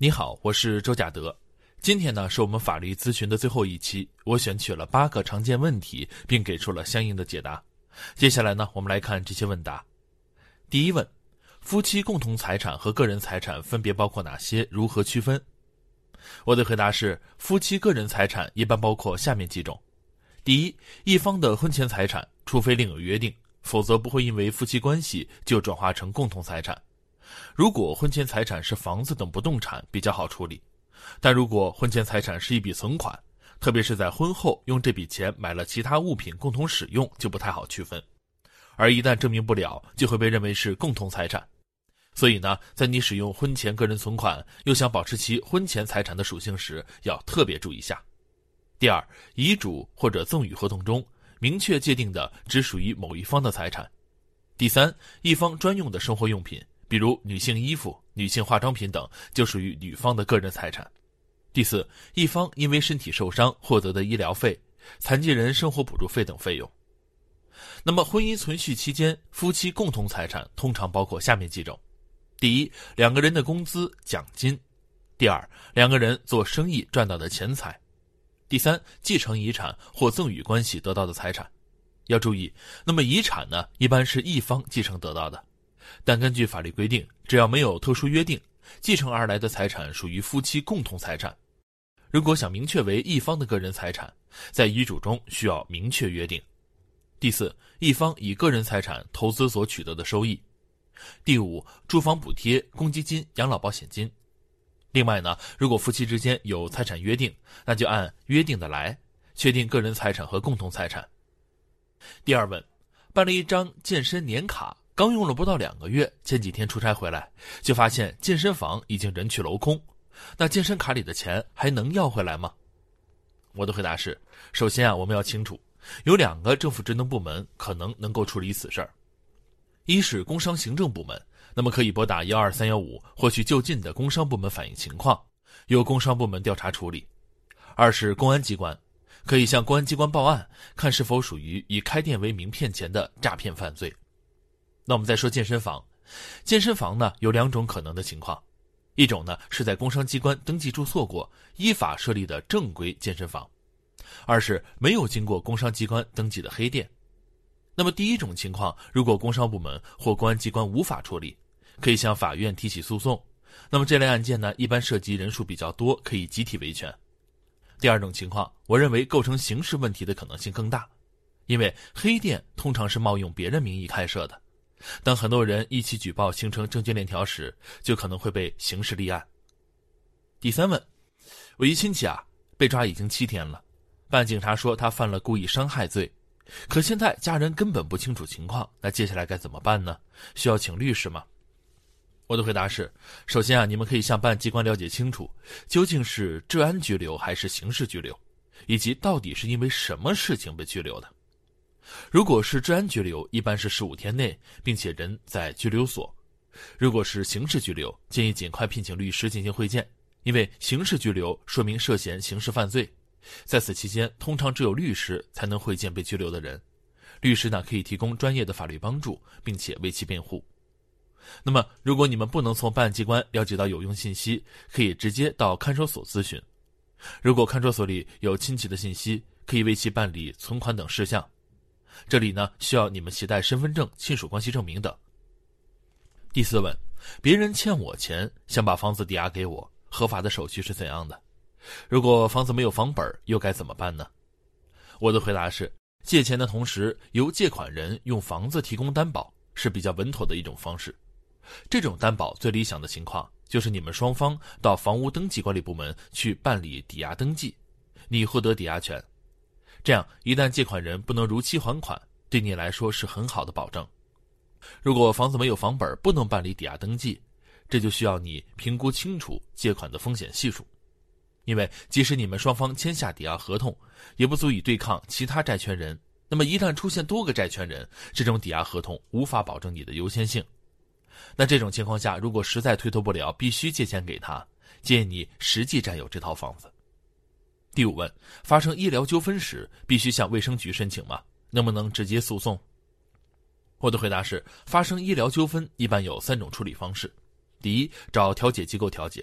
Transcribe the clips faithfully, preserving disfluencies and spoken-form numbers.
你好，我是周甲德。今天呢是我们法律咨询的最后一期，我选取了八个常见问题，并给出了相应的解答。接下来呢，我们来看这些问答。第一问，夫妻共同财产和个人财产分别包括哪些？如何区分？我的回答是，夫妻个人财产一般包括下面几种。第一，一方的婚前财产，除非另有约定，否则不会因为夫妻关系就转化成共同财产。如果婚前财产是房子等不动产，比较好处理，但如果婚前财产是一笔存款，特别是在婚后用这笔钱买了其他物品共同使用，就不太好区分，而一旦证明不了，就会被认为是共同财产。所以呢，在你使用婚前个人存款又想保持其婚前财产的属性时，要特别注意一下。第二，遗嘱或者赠与合同中明确界定的只属于某一方的财产。第三，一方专用的生活用品，比如女性衣服、女性化妆品等，就属于女方的个人财产。第四，一方因为身体受伤获得的医疗费、残疾人生活补助费等费用。那么婚姻存续期间，夫妻共同财产通常包括下面几种。第一，两个人的工资、奖金。第二，两个人做生意赚到的钱财。第三，继承遗产或赠与关系得到的财产。要注意，那么遗产呢，一般是一方继承得到的，但根据法律规定，只要没有特殊约定，继承而来的财产属于夫妻共同财产。如果想明确为一方的个人财产，在遗嘱中需要明确约定。第四，一方以个人财产投资所取得的收益。第五，住房补贴、公积金、养老保险金。另外呢，如果夫妻之间有财产约定，那就按约定的来，确定个人财产和共同财产。第二问，办了一张健身年卡，刚用了不到两个月，前几天出差回来，就发现健身房已经人去楼空，那健身卡里的钱还能要回来吗？我的回答是，首先啊，我们要清楚，有两个政府职能部门可能能够处理此事儿。一是工商行政部门，那么可以拨打一二三一五或去就近的工商部门反映情况，由工商部门调查处理。二是公安机关，可以向公安机关报案，看是否属于以开店为名骗钱的诈骗犯罪。那我们再说健身房，健身房呢有两种可能的情况，一种呢是在工商机关登记注册过，依法设立的正规健身房；二是没有经过工商机关登记的黑店。那么第一种情况，如果工商部门或公安机关无法处理，可以向法院提起诉讼。那么这类案件呢，一般涉及人数比较多，可以集体维权。第二种情况，我认为构成刑事问题的可能性更大，因为黑店通常是冒用别人名义开设的，当很多人一起举报形成证据链条时，就可能会被刑事立案。第三问，我一亲戚啊，被抓已经七天了，办警察说他犯了故意伤害罪，可现在家人根本不清楚情况，那接下来该怎么办呢？需要请律师吗？我的回答是，首先啊，你们可以向办案机关了解清楚，究竟是治安拘留还是刑事拘留，以及到底是因为什么事情被拘留的。如果是治安拘留，一般是十五天内，并且人在拘留所。如果是刑事拘留，建议尽快聘请律师进行会见，因为刑事拘留说明涉嫌刑事犯罪，在此期间通常只有律师才能会见被拘留的人，律师呢可以提供专业的法律帮助，并且为其辩护。那么如果你们不能从办案机关了解到有用信息，可以直接到看守所咨询。如果看守所里有亲戚的信息，可以为其办理存款等事项，这里呢需要你们携带身份证、亲属关系证明等。第四问，别人欠我钱，想把房子抵押给我，合法的手续是怎样的？如果房子没有房本，又该怎么办呢？我的回答是，借钱的同时由借款人用房子提供担保，是比较稳妥的一种方式。这种担保最理想的情况，就是你们双方到房屋登记管理部门去办理抵押登记，你获得抵押权。这样一旦借款人不能如期还款，对你来说是很好的保证。如果房子没有房本，不能办理抵押登记，这就需要你评估清楚借款的风险系数。因为即使你们双方签下抵押合同，也不足以对抗其他债权人，那么一旦出现多个债权人，这种抵押合同无法保证你的优先性。那这种情况下，如果实在推脱不了，必须借钱给他，建议你实际占有这套房子。第五问，发生医疗纠纷时必须向卫生局申请吗？能不能直接诉讼？我的回答是，发生医疗纠纷一般有三种处理方式。第一，找调解机构调解；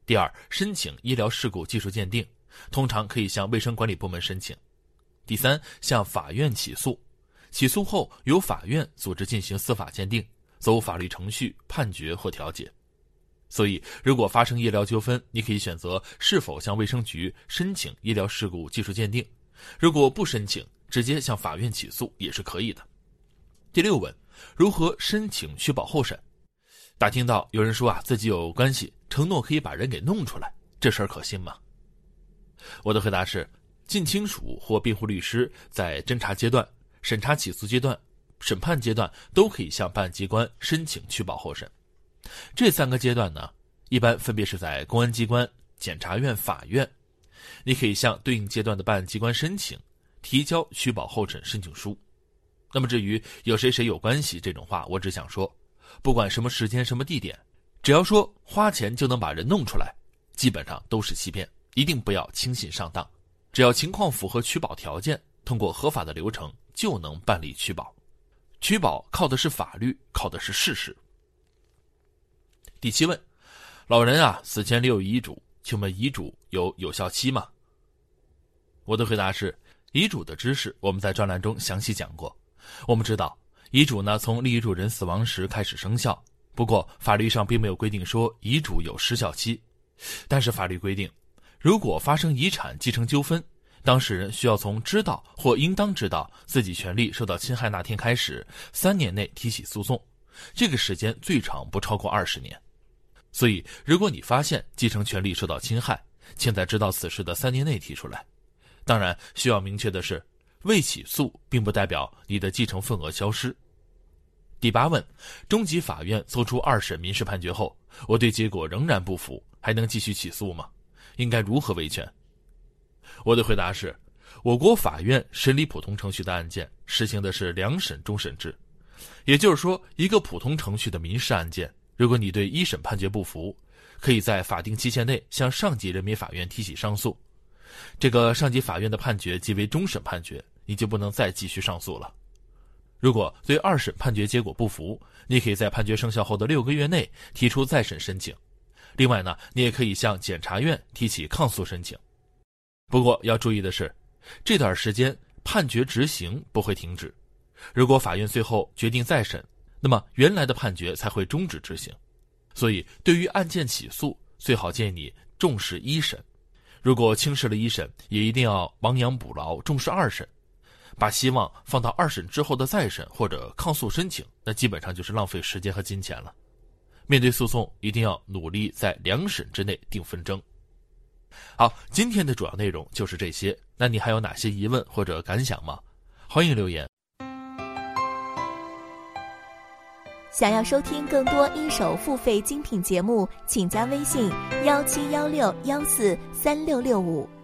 第二，申请医疗事故技术鉴定，通常可以向卫生管理部门申请。第三，向法院起诉，起诉后由法院组织进行司法鉴定，走法律程序判决或调解。所以如果发生医疗纠纷，你可以选择是否向卫生局申请医疗事故技术鉴定，如果不申请，直接向法院起诉也是可以的。第六问，如何申请取保候审？打听到有人说啊，自己有关系，承诺可以把人给弄出来，这事儿可信吗？我的回答是，近亲属或辩护律师在侦查阶段、审查起诉阶段、审判阶段都可以向办案机关申请取保候审。这三个阶段呢，一般分别是在公安机关、检察院、法院。你可以向对应阶段的办案机关申请，提交取保候审申请书。那么至于有谁谁有关系这种话，我只想说，不管什么时间什么地点，只要说花钱就能把人弄出来，基本上都是欺骗，一定不要轻信上当。只要情况符合取保条件，通过合法的流程就能办理取保。取保靠的是法律，靠的是事实。第七问，老人啊死前留有遗嘱，请问遗嘱有有效期吗？我的回答是，遗嘱的知识我们在专栏中详细讲过。我们知道遗嘱呢从立遗嘱人死亡时开始生效，不过法律上并没有规定说遗嘱有时效期。但是法律规定，如果发生遗产继承纠纷，当事人需要从知道或应当知道自己权利受到侵害那天开始，三年内提起诉讼，这个时间最长不超过二十年。所以如果你发现继承权利受到侵害，请在知道此事的三年内提出来。当然需要明确的是，未起诉并不代表你的继承份额消失。第八问，中级法院作出二审民事判决后，我对结果仍然不服，还能继续起诉吗？应该如何维权？我的回答是，我国法院审理普通程序的案件实行的是两审终审制，也就是说，一个普通程序的民事案件，如果你对一审判决不服，可以在法定期限内向上级人民法院提起上诉。这个上级法院的判决即为终审判决，你就不能再继续上诉了。如果对二审判决结果不服，你可以在判决生效后的六个月内提出再审申请。另外呢，你也可以向检察院提起抗诉申请。不过要注意的是，这段时间判决执行不会停止。如果法院最后决定再审，那么原来的判决才会终止执行。所以对于案件起诉，最好建议你重视一审。如果轻视了一审，也一定要亡羊补牢，重视二审。把希望放到二审之后的再审或者抗诉申请，那基本上就是浪费时间和金钱了。面对诉讼，一定要努力在两审之内定纷争。好，今天的主要内容就是这些，那你还有哪些疑问或者感想吗？欢迎留言。 想要收听更多一手付费精品节目，请加微信幺七幺六幺四三六六五。